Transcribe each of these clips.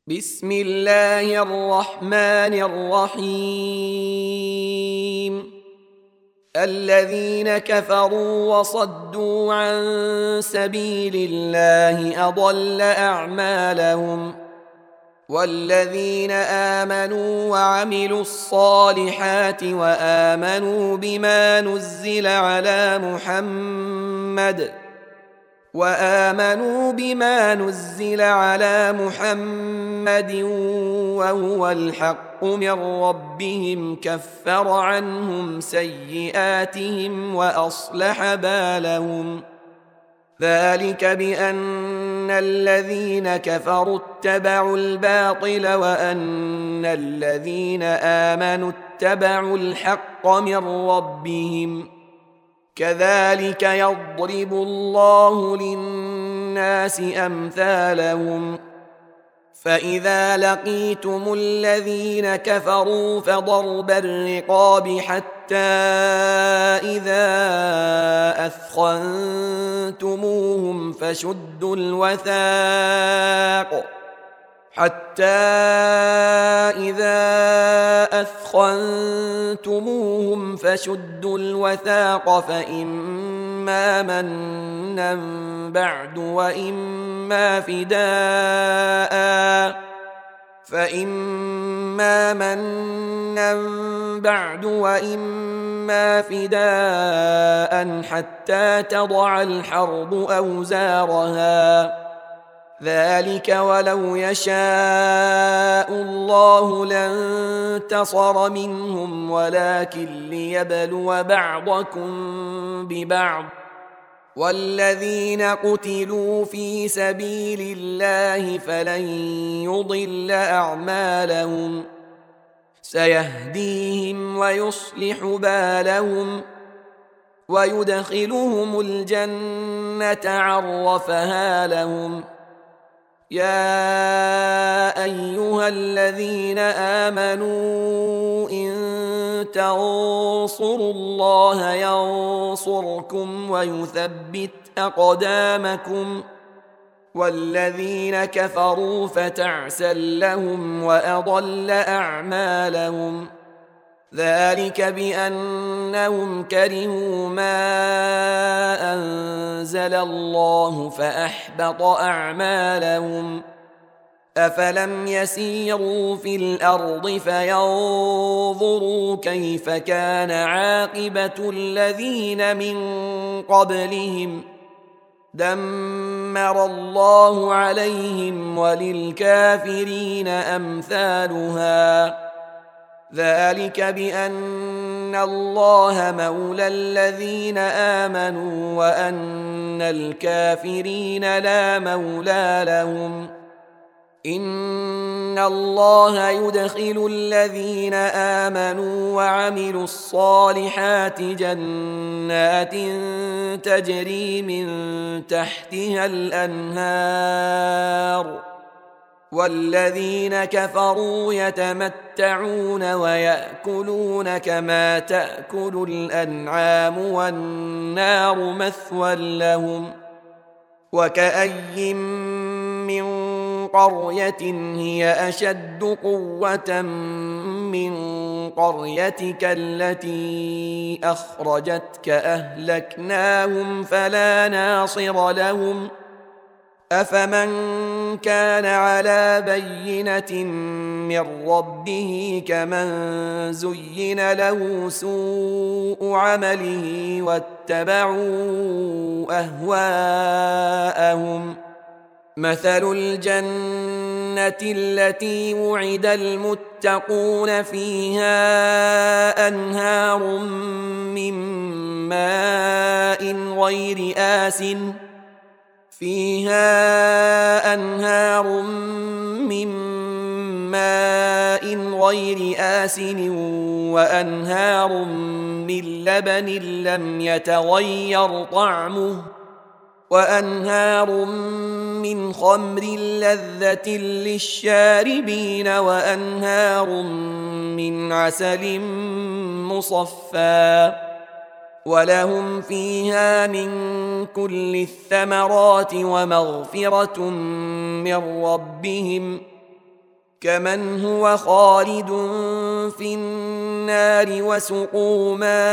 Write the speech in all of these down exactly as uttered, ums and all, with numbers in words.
بسم الله الرحمن الرحيم. الذين كفروا وصدوا عن سبيل الله أضل أعمالهم، والذين آمنوا وعملوا الصالحات وآمنوا بما نزل على محمد وآمنوا بما نزل على محمد وهو الحق من ربهم كفر عنهم سيئاتهم وأصلح بالهم. ذلك بأن الذين كفروا اتبعوا الباطل وأن الذين آمنوا اتبعوا الحق من ربهم. كذلك يضرب الله للناس أمثالهم. فإذا لقيتم الذين كفروا فضرب الرقاب حتى إذا أثخنتموهم فشدوا الوثاق حتى إذا أثخنتموهم فشدوا الوثاق فإما منا بعد وإما فداء فإما منا بعد وإما فداء حتى تضع الحرب أوزارها. ذلك ولو يشاء الله لانتصر منهم ولكن ليبلو بعضكم ببعض. والذين قتلوا في سبيل الله فلن يضل أعمالهم سيهديهم ويصلح بالهم ويدخلهم الجنة عرفها لهم. يا أيها الذين آمنوا إن تنصروا الله ينصركم ويثبت أقدامكم. والذين كفروا فتعسا لهم وأضل أعمالهم. ذلك بأنهم كرهوا ما أنزل الله فأحبط أعمالهم. أفلم يسيروا في الأرض فينظروا كيف كان عاقبة الذين من قبلهم دمر الله عليهم وللكافرين أمثالها. ذلك بأن الله مولى الذين آمنوا وأن الكافرين لا مولى لهم. إن الله يدخل الذين آمنوا وعملوا الصالحات جنات تجري من تحتها الأنهار، والذين كفروا يتمتعون ويأكلون كما تأكل الأنعام والنار مثوى لهم. وكأي من قرية هي أشد قوة من قريتك التي أخرجتك أهلكناهم فلا ناصر لهم. أفمن كان على بينة من ربه كمن زين له سوء عمله واتبعوا أهواءهم. مثل الجنة التي وعد المتقون فيها أنهار من ماء غير آسن فيها أنهار من ماء غير آسن وأنهار من لبن لم يتغير طعمه وأنهار من خمر لذة للشاربين وأنهار من عسل مصفى ولهم فيها من كل الثمرات ومغفرة من ربهم كمن هو خالد في النار وسقوا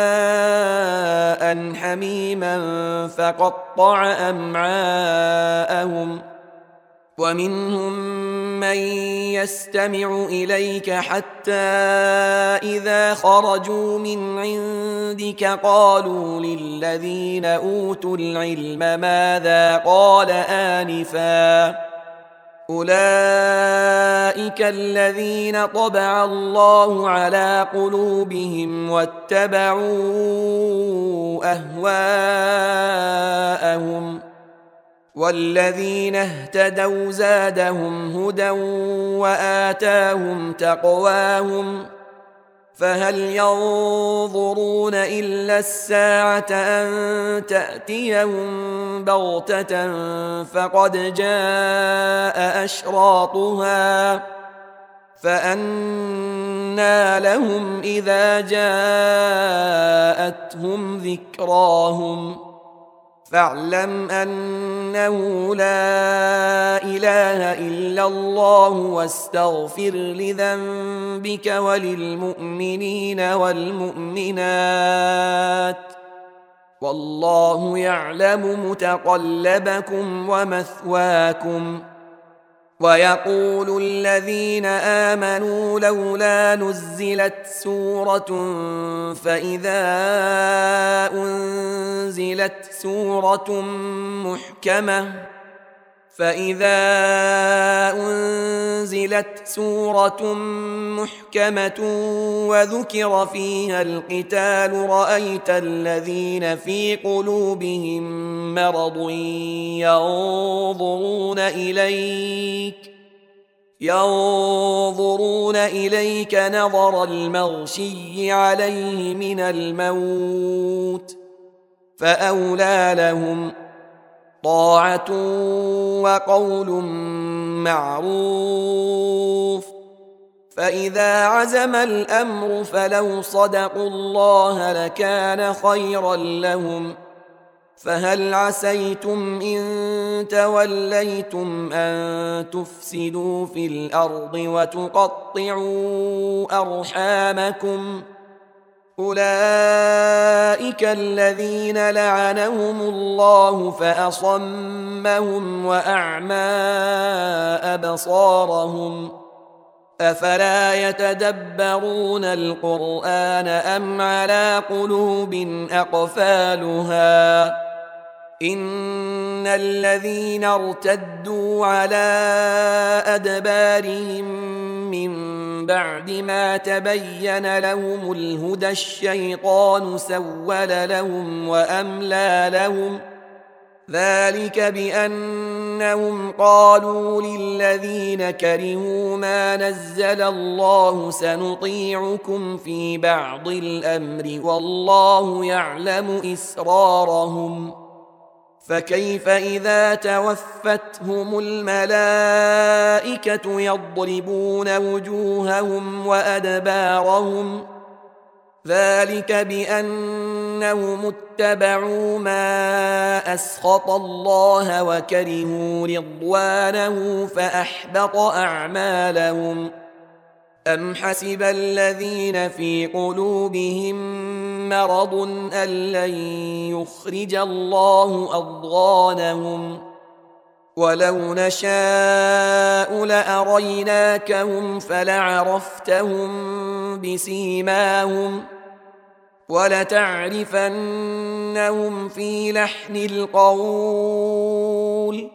ماء حميما فقطع أمعاءهم ومنهم من يستمع إليك حتى إذا خرجوا من عندك قالوا للذين أوتوا العلم ماذا قال آنفا أولئك الذين طبع الله على قلوبهم واتبعوا أهواءهم والذين اهتدوا زادهم هدى وآتاهم تقواهم فهل ينظرون إلا الساعة أن تأتيهم بغتة فقد جاء أشراطها فأنى لهم إذا جاءتهم ذكراهم فاعلم أنه لا إله إلا الله واستغفر لذنبك وللمؤمنين والمؤمنات والله يعلم متقلبكم ومثواكم ويقول الذين آمنوا لولا نزلت سورة فإذا أنزلت سورة محكمة فإذا أنزلت سورة محكمة وذكر فيها القتال رأيت الذين في قلوبهم مرض ينظرون إليك ينظرون إليك نظر المغشي عليه من الموت فأولى لهم طاعة وقول معروف فإذا عزم الأمر فلو صدقوا الله لكان خيرا لهم فهل عسيتم إن توليتم أن تفسدوا في الأرض وتقطعوا أرحامكم أولئك الذين لعنهم الله فأصمهم وأعمى أبصارهم أفلا يتدبرون القرآن أم على قلوب أقفالها إن الذين ارتدوا على أدبارهم من بعد ما تبين لهم الهدى الشيطان سول لهم وأملى لهم ذلك بأنهم قالوا للذين كرهوا ما نزل الله سنطيعكم في بعض الأمر والله يعلم إسرارهم فكيف إذا توفتهم الملائكة يضربون وجوههم وأدبارهم ذلك بأنهم اتبعوا ما أسخط الله وكرهوا رضوانه فأحبط أعمالهم أم حسب الذين في قلوبهم مرض أن لن يخرج الله أضغانهم ولو نشاء لأريناكهم فلعرفتهم بسيماهم ولتعرفنهم في لحن القول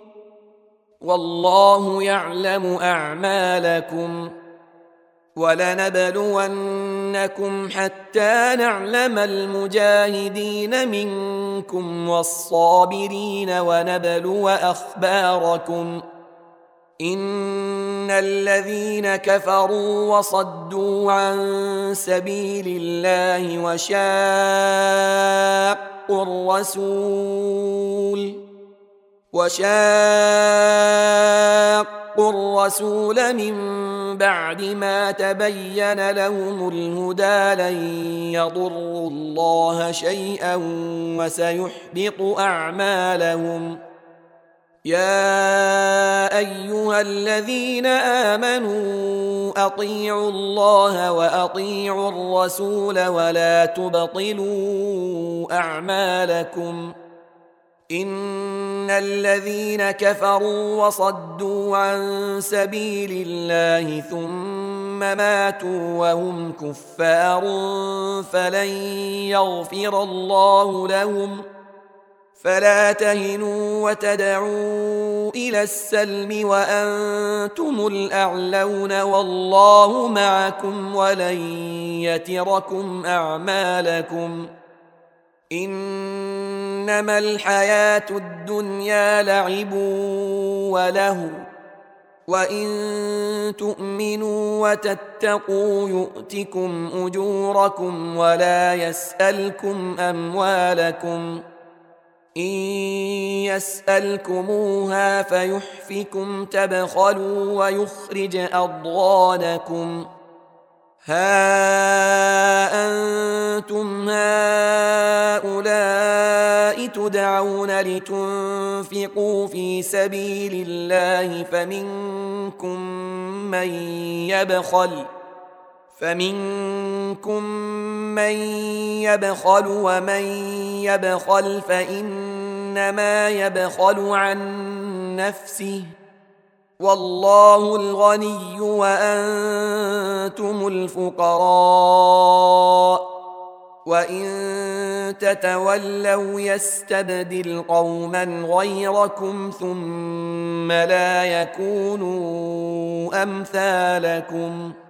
والله يعلم أعمالكم ولنبلونكم حتى نعلم المجاهدين منكم والصابرين ونبلو أخباركم إن الذين كفروا وصدوا عن سبيل الله وشاقوا الرسول وشاقوا الرسول من بعد ما تبين لهم الهدى لن يضروا الله شيئا وسيحبط أعمالهم يا أيها الذين آمنوا أطيعوا الله وأطيعوا الرسول ولا تبطلوا أعمالكم إن الذين كفروا وصدوا عن سبيل الله ثم ماتوا وهم كفار فلن يغفر الله لهم فلا تهنوا وتدعوا إلى السلم وأنتم الأعلون والله معكم ولن يتركم أعمالكم إنما الحياة الدنيا لعب وله وإن تؤمنوا وتتقوا يؤتكم أجوركم ولا يسألكم أموالكم إن يسألكموها فيحفكم تبخلوا ويخرج أضغانكم ها أنتم هؤلاء تدعون لتنفقوا في سبيل الله فمنكم من يبخل فمنكم من يبخل ومن يبخل فإنما يبخل عن نفسه والله الغني وأنتم الفقراء وإن تتولوا يستبدل قوما غيركم ثم لا يكونوا أمثالكم